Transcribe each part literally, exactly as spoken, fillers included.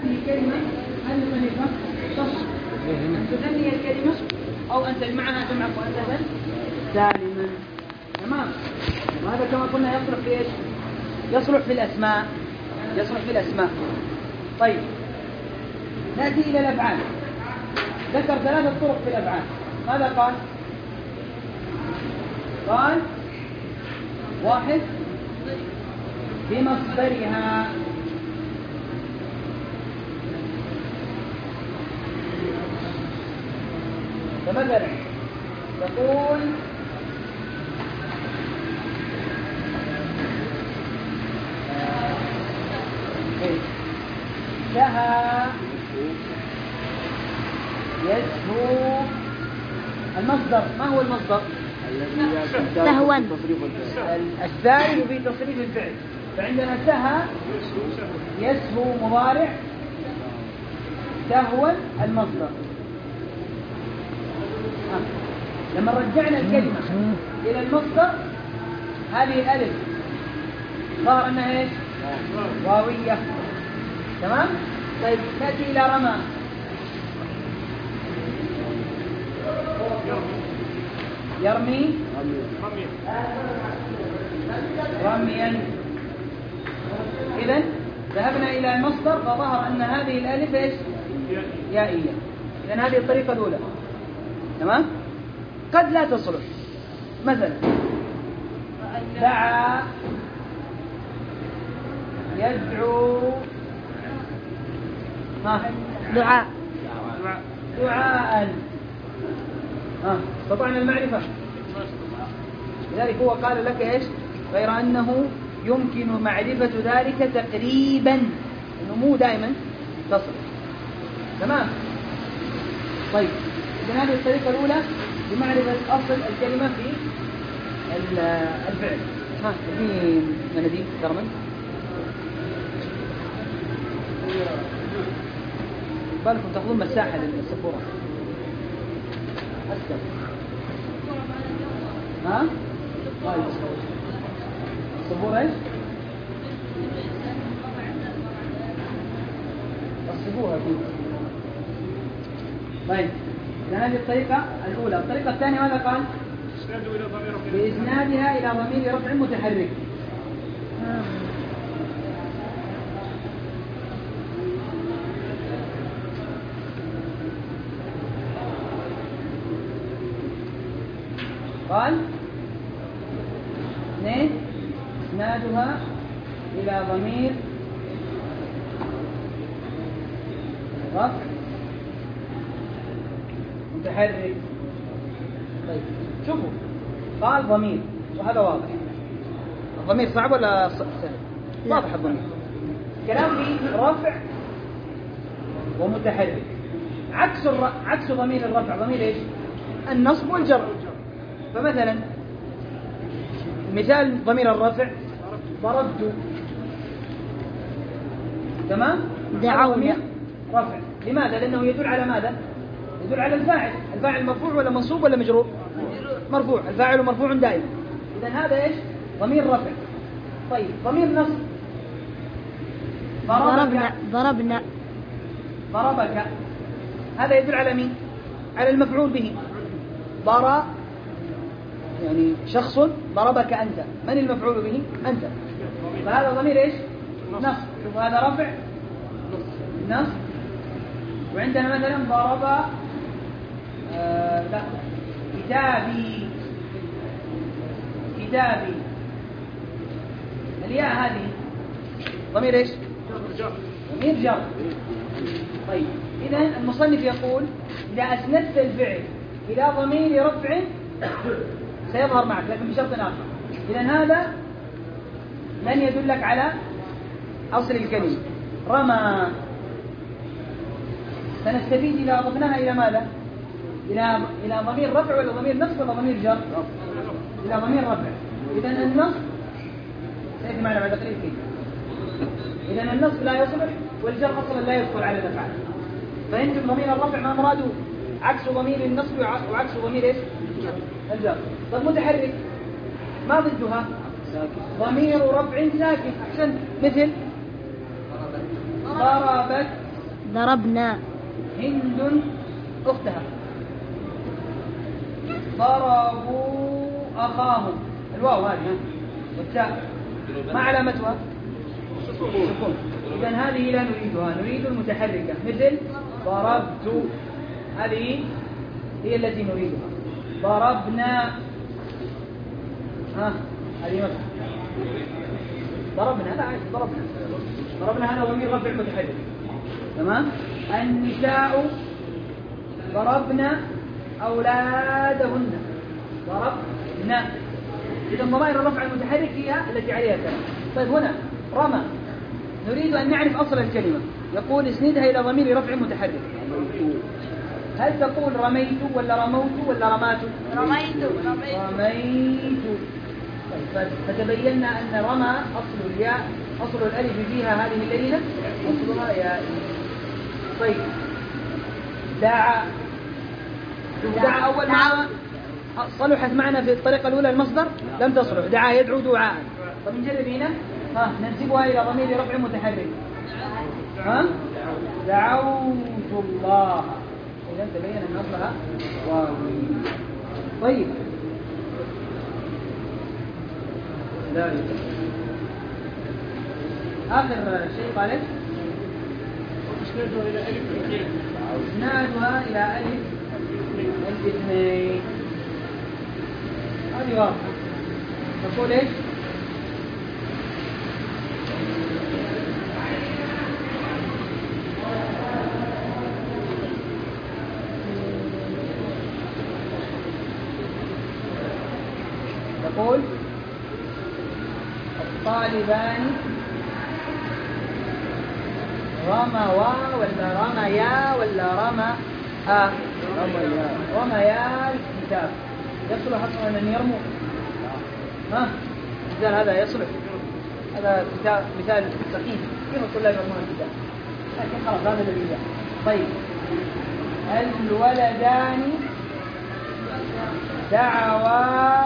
هذه كلمة هذه طريقة تصل أن تثني الكلمة أو أن تجمعها جمعا مؤنثا سالما. تمام. وهذا كما قلنا يصلح في ايش؟ يصلح في الأسماء. يصلح في الأسماء. طيب نأتي إلى الأفعال. ذكر ثلاثة طرق في الأفعال. ماذا قال؟ قال واحد بمصدرها، فمثلا تقول سهى يسهو. المصدر ما هو المصدر؟ سهوا السائل في تصريف الفعل. فعندنا سهى يسهو مضارع، سهوا المصدر. لما رجعنا الكلمة إلى المصدر هذه الألف ظهر أنها إيش؟ واوية. تمام؟ طيب نأتي إلى رمى. يرمي رميا. إذن ذهبنا إلى المصدر فظهر أن هذه الألف إيش؟ يائية. إذن هذه الطريقة الأولى. تمام؟ قد لا تصلح. مثلا دعا يدعو. ها دعاء دعاء. ها استطعنا المعرفة. لذلك هو قال لك ايش؟ غير أنه يمكن معرفة ذلك تقريبا، انه مو دائما تصل. تمام. طيب إذن هذه الطريقة الأولى بمعرفة أصل الكلمة في الفعل. ها اديني مناديل كرمل. بالكم تاخذون مساحة للسبورة. أسكت. ها؟ طيب السبورة ايش؟ السبورة دي. طيب هذه الطريقة الأولى. الطريقة الثانية ماذا قال؟ بإسنادها إلى ضمير رفع متحرك. قال اثنين إسنادها إلى ضمير رفع متحرك. طيب شوفوا قال ضمير وهذا واضح. الضمير صعب ولا سهل؟ واضح الضمير. كلام في رفع ومتحرك. عكس الر... عكس ضمير الرفع ضمير ايش؟ النصب والجر. فمثلا مثال ضمير الرفع ضربت. تمام؟ دعونا. رفع. لماذا؟ لأنه يدل على ماذا؟ يدل على الفاعل. الفاعل مرفوع ولا منصوب ولا مجرور؟ مرفوع. الفاعل مرفوع دائما. إذن هذا ايش؟ ضمير رفع. طيب ضمير نصب ضربنا ضربنا ضربك. هذا يدل على مين؟ على المفعول به. ضرب يعني شخص ضربك أنت. من المفعول به؟ أنت. فهذا ضمير ايش؟ نصب. شوف هذا رفع نصب. وعندنا مثلا ضرب آه لا كتابي. كتابي الياء هذه ضمير ايش؟ ضمير جر. طيب إذن المصنف يقول إذا أسندت الفعل إلى ضمير رفع سيظهر معك لكن بشرط آخر. إذن هذا لن يدلك على أصل الكلمة. رمى سنستفيد إذا أضفناها إلى ماذا؟ إلى إلى ضمير رفع ولا ضمير نصب ولا ضمير جر؟ إلى ضمير رفع. إذن النصب سيأتي معنا بعد قليل كيف. إذن النصب لا يصلح والجر أصلا لا يدخل على الأفعال. فأنتم ضمير الرفع ما مراده؟ عكس ضمير النصب وعكس ضمير إيش؟ الجر. طيب متحرك ما ضدها؟ ضمير رفع ساكن. أحسنت. مثل ضربت ضربنا. هند أختها. ضربوا أخاهم. الواو هذه والتاء ما علامتها؟ سكون. إذن هذه لا نريدها، نريد المتحركة مثل ضربت، هذه هي التي نريدها. ضربنا، ها هذه مثلا ضربنا، لا عادي ضربنا. ضربنا هذا ضمير رفع متحرك. تمام. النساء ضربنا أولادهن. ضربنا. إذا ضمائر الرفع المتحرك هي التي عليها كلام. طيب هنا رمى، نريد أن نعرف أصل الكلمة. يقول اسندها إلى ضمير رفع متحرك. هل تقول رميت ولا رموت ولا رمات؟ رميت. رميت. طيب فتبينا أن رمى أصل الياء، أصل الألف فيها هذه الليلة أصلها ياء. طيب دعا، دعا أول ما صلحت معنا في الطريقة الأولى المصدر لم تصلح. دعا يدعو دعاء. طب نجرب هنا، ها ننسبها إلى ضمير رفع متحرك. ها دعوت الله. إذا تبين أن أصلها واوي. طيب لا آخر شيء قالت إسنادها إلى ألف الاثنين. هذه واضحة. تقول إيش؟ تقول الطالبان رموا ولا رميا ولا رمى آه. رميا الكتاب. يصلح أصلا أن يرموا؟ ها مثال هذا يصلح؟ هذا مثال مثال سخيف. كيف الطلاب يرمون الكتاب؟ لكن خلاص هذا الذي جاء. طيب الولدان دعوا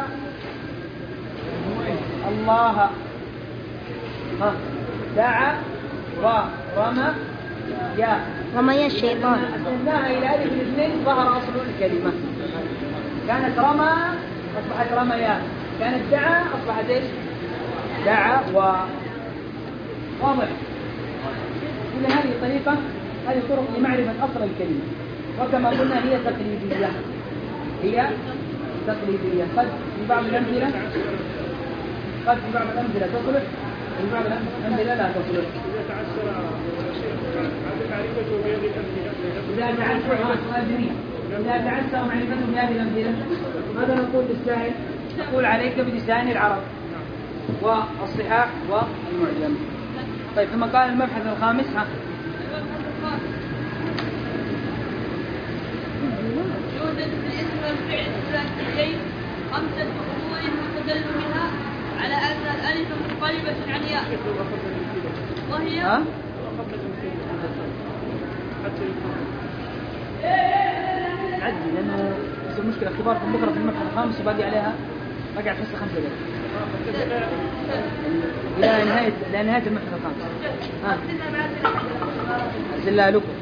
الله. ها دعا ورمى يا رمي الشيطان. أسندناها إلى ألف الاثنين ظهر أصل الكلمة. كانت رمى أصبحت رميا، كانت دعا أصبحت إيش؟ دعا. و واضح. إذا هذه الطريقة، هذه طرق لمعرفة أصل الكلمة. وكما قلنا هي تقليدية، هي تقليدية. قد في بعض الأمثلة قد في بعض الأمثلة تصلح، في بعض الأمثلة لا تصلح. إذا تعسر سؤال جميل، إذا تعسر معرفته بهذه الأمثلة ماذا نقول للسائل؟ نقول عليك بلسان العرب والصحاح والمعجم. طيب ثم قال المبحث الخامس. ها يوجد في الاسم والفعل الثلاثيين خمسة أمور يستدل بها على أن الألف منقلبة عن ياء، وهي ها عدي لأنه يصير مشكلة. اختباركم بكرة في المبحث الخامس وباقي عليها باقي على الحصة خمسة دقائق إلى نهاية إلى نهاية المبحث الخامس. ها أرسلها لكم.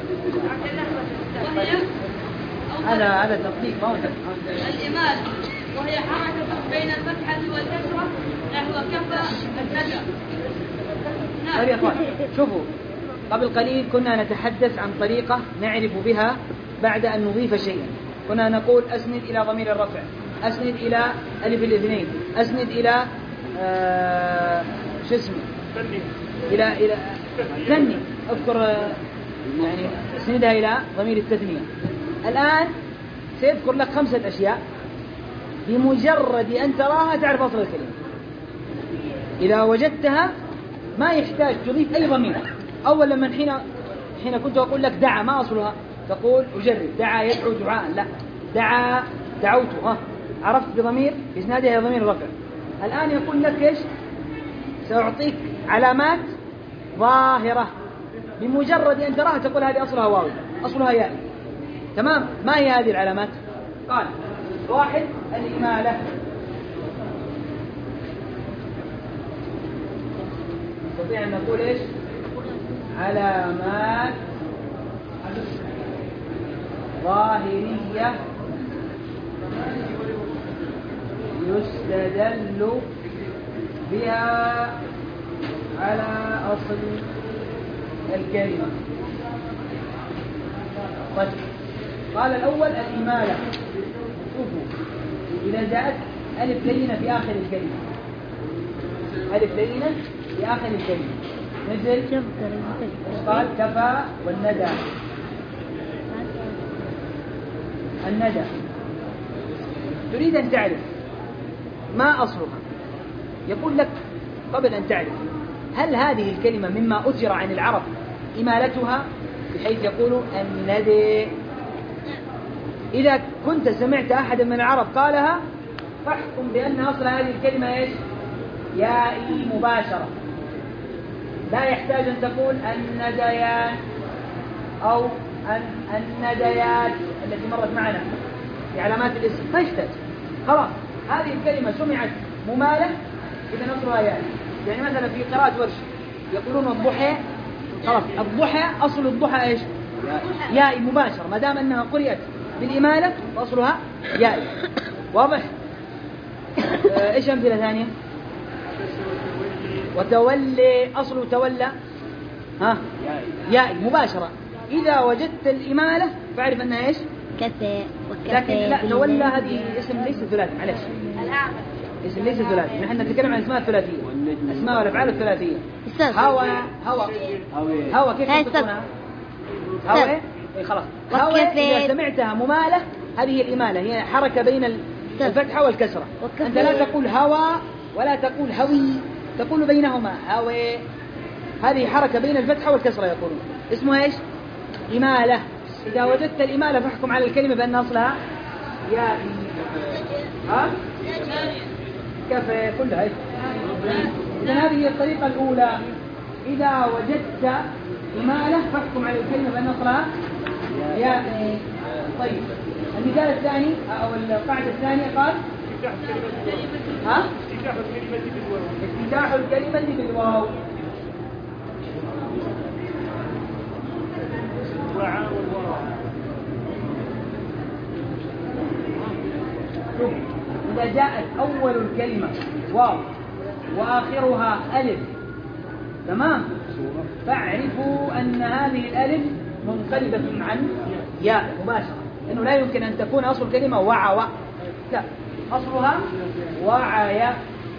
وهي هذا هذا تطبيق ما هو الإمال، وهي حركة بين الفتحة والكسرة نحو كفى الندى. طيب يا أخوان شوفوا، قبل قليل كنا نتحدث عن طريقة نعرف بها بعد أن نضيف شيئا. كنا نقول أسند إلى ضمير الرفع، أسند إلى ألف الاثنين، أسند إلى آه شو اسمه إلى إلى ثني، أذكر آه يعني أسندها إلى ضمير التثنية. الآن سيذكر لك خمسة أشياء بمجرد أن تراها تعرف أصل الكلمة. إذا وجدتها ما يحتاج تضيف أي ضمير. أولا من حين حين كنت أقول لك دعا ما أصلها؟ تقول أجرب دعا يدعو دعاء، لا دعا دعوت. ها عرفت بضمير إسنادها إلى ضمير الرفع. الآن يقول لك إيش؟ سأعطيك علامات ظاهرة بمجرد أن تراها تقول هذه أصلها واو، أصلها ياء. تمام. ما هي هذه العلامات؟ قال واحد الإمالة. نستطيع أن نقول إيش؟ علامات ظاهرية يستدل بها على أصل الكلمة. طيب، قال الأول الإمالة. شوفوا، إذا جاءت ألف لينة في آخر الكلمة، ألف لينة في آخر الكلمة مثل قال كفى والندى، الندى، تريد أن تعرف ما أصلها، يقول لك قبل أن تعرف هل هذه الكلمة مما أثر عن العرب إمالتها، بحيث يقول الندى. إذا كنت سمعت أحد من العرب قالها فاحكم بأن أصل هذه الكلمة إيش؟ يائي مباشرة، لا يحتاج أن تقول النديان أو النديات التي مرت معنا في علامات الاسم، ما يحتاج. خلاص، هذه الكلمة سمعت ممالة، إذا أصلها يائي. يعني مثلا في قراءة ورش يقولون الضحى، خلاص الضحى أصل الضحى إيش؟ يائي مباشرة، ما دام أنها قرئت بالإمالة فأصلها يائي. واضح؟ إيش أمثلة ثانية؟ وتولي، أصل تولى ها يائي مباشرة. إذا وجدت الإمالة فاعرف أنها إيش؟ كفى وكفى. لكن لا، تولى هذه اسم ليس ثلاثي، معلش، اسم ليس ثلاثي. نحن نتكلم عن أسماء الثلاثية، أسماء والأفعال الثلاثية. هوى، هوى، هوى كيف تكونها؟ هوى، إيه خلاص. هوى إذا سمعتها ممالة، هذه الإمالة هي حركة بين الفتحة والكسرة. أنت لا تقول هوى ولا تقول هوي، تقول بينهما هوى، هذه حركة بين الفتحة والكسرة يقولون، اسمها إيش؟ إمالة. إذا وجدت الإمالة فاحكم على الكلمة بأن أصلها يائي. ها؟ كفى كلها. إذن هذه هي الطريقة الأولى، إذا وجدت إمالة فاحكم على الكلمة بأن أصلها يائي. طيب، المثال الثاني أو القاعدة الثانية قال ها؟ افتتاح الكلمة بالواو. شوف، إذا جاءت أول الكلمة واو وآخرها ألف، تمام، فاعرفوا أن هذه الألف منقلبة عن ياء مباشرة، لأنه لا يمكن أن تكون أصل الكلمة وعى، لا، أصلها وعى.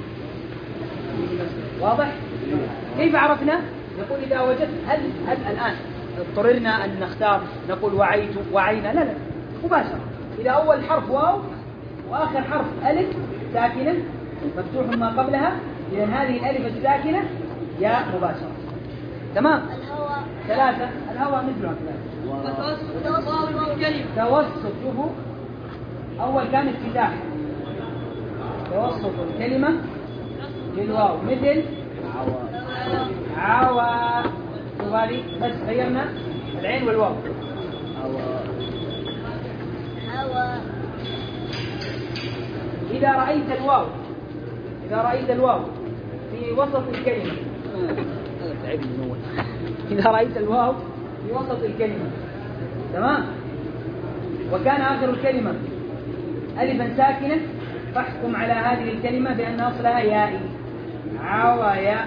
واضح؟ كيف عرفنا؟ يقول إذا وجدت هل, هل الآن اضطررنا أن نختار نقول وعيت وعينا؟ لا لا، مباشرة. إذا أول حرف واو وآخر حرف ألف ساكنة مفتوح ما قبلها، إذن هذه الألف الساكنة ياء مباشرة. تمام؟ ثلاثة، الهواء مثلها ثلاثة. توسط، شوفوا، أول كان افتتاح، توسط الكلمة بالواو مثل عوى. شوف هذه بس غيرنا العين والواو. إذا رأيت الواو، إذا رأيت الواو في وسط الكلمة، إذا رأيت الواو في وسط الكلمة، تمام، وكان آخر الكلمة ألفا ساكنة، فاحكم على هذه الكلمة بأن أصلها يائي، عوى.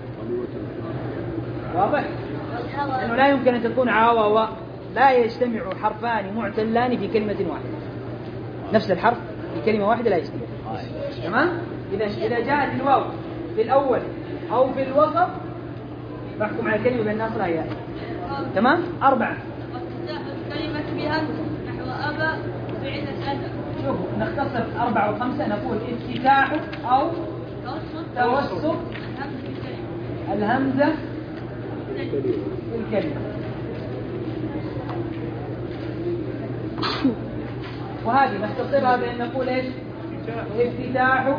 واضح؟ لأنه لا يمكن أن تكون عوى، لا يجتمع حرفان معتلان في كلمة واحدة، نفس الحرف في كلمة واحدة لا يجتمع. تمام؟ إذا إذا جاءت الواو في الأول أو في الوسط فاحكم على الكلمة بأن أصلها يائي. تمام؟ أربعة. وافتتاح الكلمة بهمز نحو أبا فعل الأذى. شوفوا، نختصر أربعة وخمسة، نقول افتتاح أو توسط الهمزة في الكلمة. وهذه نختصرها بأن نقول إيش؟ افتتاح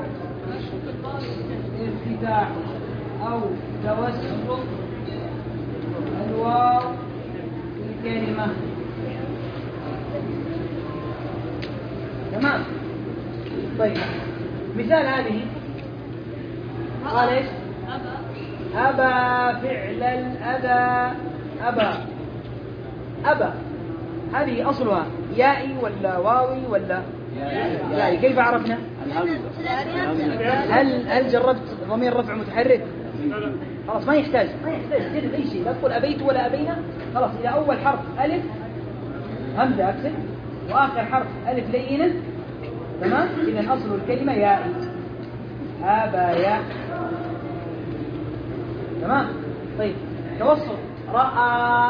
افتتاح أو توسط الواو في الكلمة. تمام. طيب، مثال هذه قال ايش؟ أبى فعل الأذى. أبى، أبى هذه أصلها يائي ولا واوي ولا يائي؟ كيف عرفنا؟ هل هل جربت ضمير رفع متحرك؟ خلاص ما يحتاج ما يحتاج تجرب أي شيء، لا تقول أبيت ولا أبينا. خلاص إذا أول حرف ألف همزة أكسر وآخر حرف ألف لينة تمام، إذا أصل الكلمة يائي. أبايا تمام. طيب توسط رأى،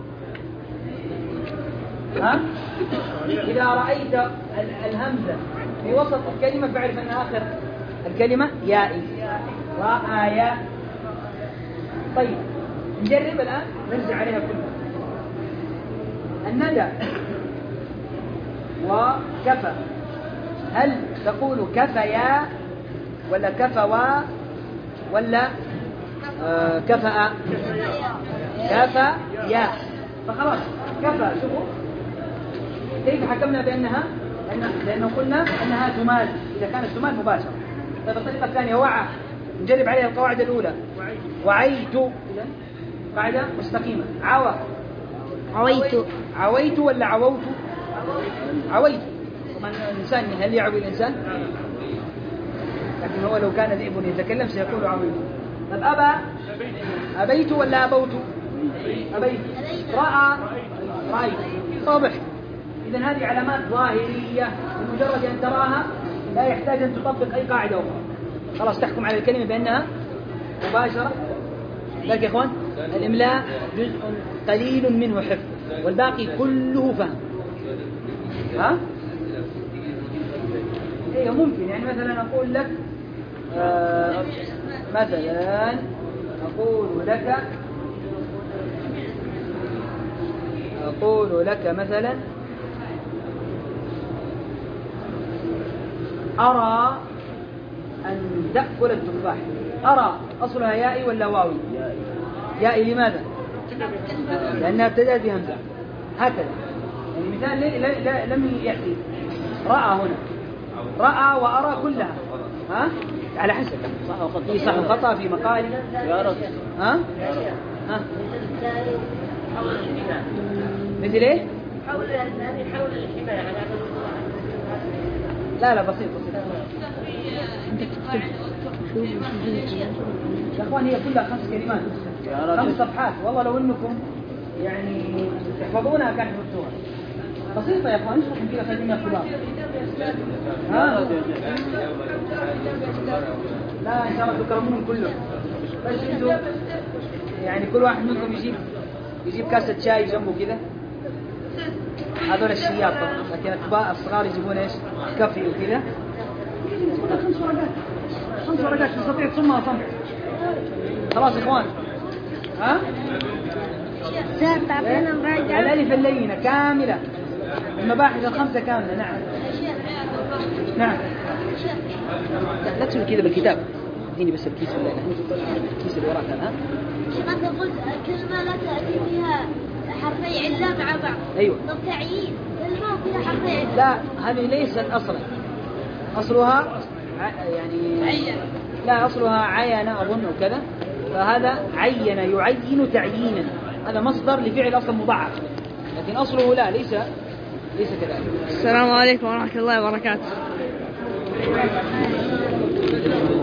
ها؟ إذا رأيت الهمزة في وسط الكلمة فاعرف أن آخر الكلمة يائي. رأى. طيب نجرب الآن نرجع عليها كلها. الندى وكفى، هل تقول كفيا ولا كفوا ولا آه كفأ؟ كفى يا. فخلاص كفى شوفوا كيف حكمنا بأنها، لأنه قلنا أنها تمال إذا كانت تمال مباشرة. طيب الطريقة الثانية وعى، نجرب عليها القواعد الأولى. وعيت إذا قاعدة مستقيمة. عوى عويت عويت ولا عووت؟ عويت. طبعا الإنسان هل يعوي الإنسان؟ لكن هو لو كان ذئب يتكلم سيقول عويت. طب أبى أبيت ولا أبوت؟ أبيت. رأى رأيت. واضح. إذن هذه علامات ظاهرية بمجرد أن تراها لا يحتاج أن تطبق أي قاعدة أخرى، خلاص تحكم على الكلمة بأنها مباشرة. لكن يا إخوان الإملاء جزء قليل منه حفظ والباقي كله فهم. ها؟ إيه ممكن يعني مثلا أقول لك آه مثلا أقول لك أقول لك مثلا أرى أن تأكل التفاح. أرى أصلها يائي ولا واوي؟ يائي. لماذا؟ لأنها ابتدأت بهمزة هكذا. يعني مثال لم يأتي رأى هنا، رأى وأرى كلها ها على حسب صح وخطأ، في صح وخطأ في مقال ها ها مثل ايه؟ حول حول الحماية على لا لا بسيط بسيط. انت تكتب يا اخوان هي كلها خمس كلمات خمس صفحات، والله لو انكم يعني تحفظونها كان حفظتوها. بسيطة يا اخوان، اشرحوا كذا خلينا الكبار. ها لا ان شاء الله تكرمون كلهم، بس انتم يعني كل واحد منكم يجيب يجيب كاسة شاي جنبه كذا. هذول الشياط طبعا، لكن الكبار الصغار يجيبون ايش؟ كافي وكذا. خمس ورقات خمس ورقات تستطيع تصمها صم. خلاص يا اخوان ها؟ الالف اللينة كاملة، المباحث الخمسة كاملة. نعم نعم. لا تسوي كذا بالكتاب، اديني بس الكيس اللي الكيس اللي وراك هذا. انت قلت كلمة لا تأتي فيها حرفي علة مع بعض. ايوه. طب تعيين كلمة فيها حرفي علة. لا هذه ليست اصلا، اصلها يعني عين. لا اصلها عين اظن وكذا، فهذا عين يعين تعيينا، هذا مصدر لفعل اصلا مضاعف، لكن اصله لا ليس ليس كذلك. السلام عليكم ورحمة الله وبركاته.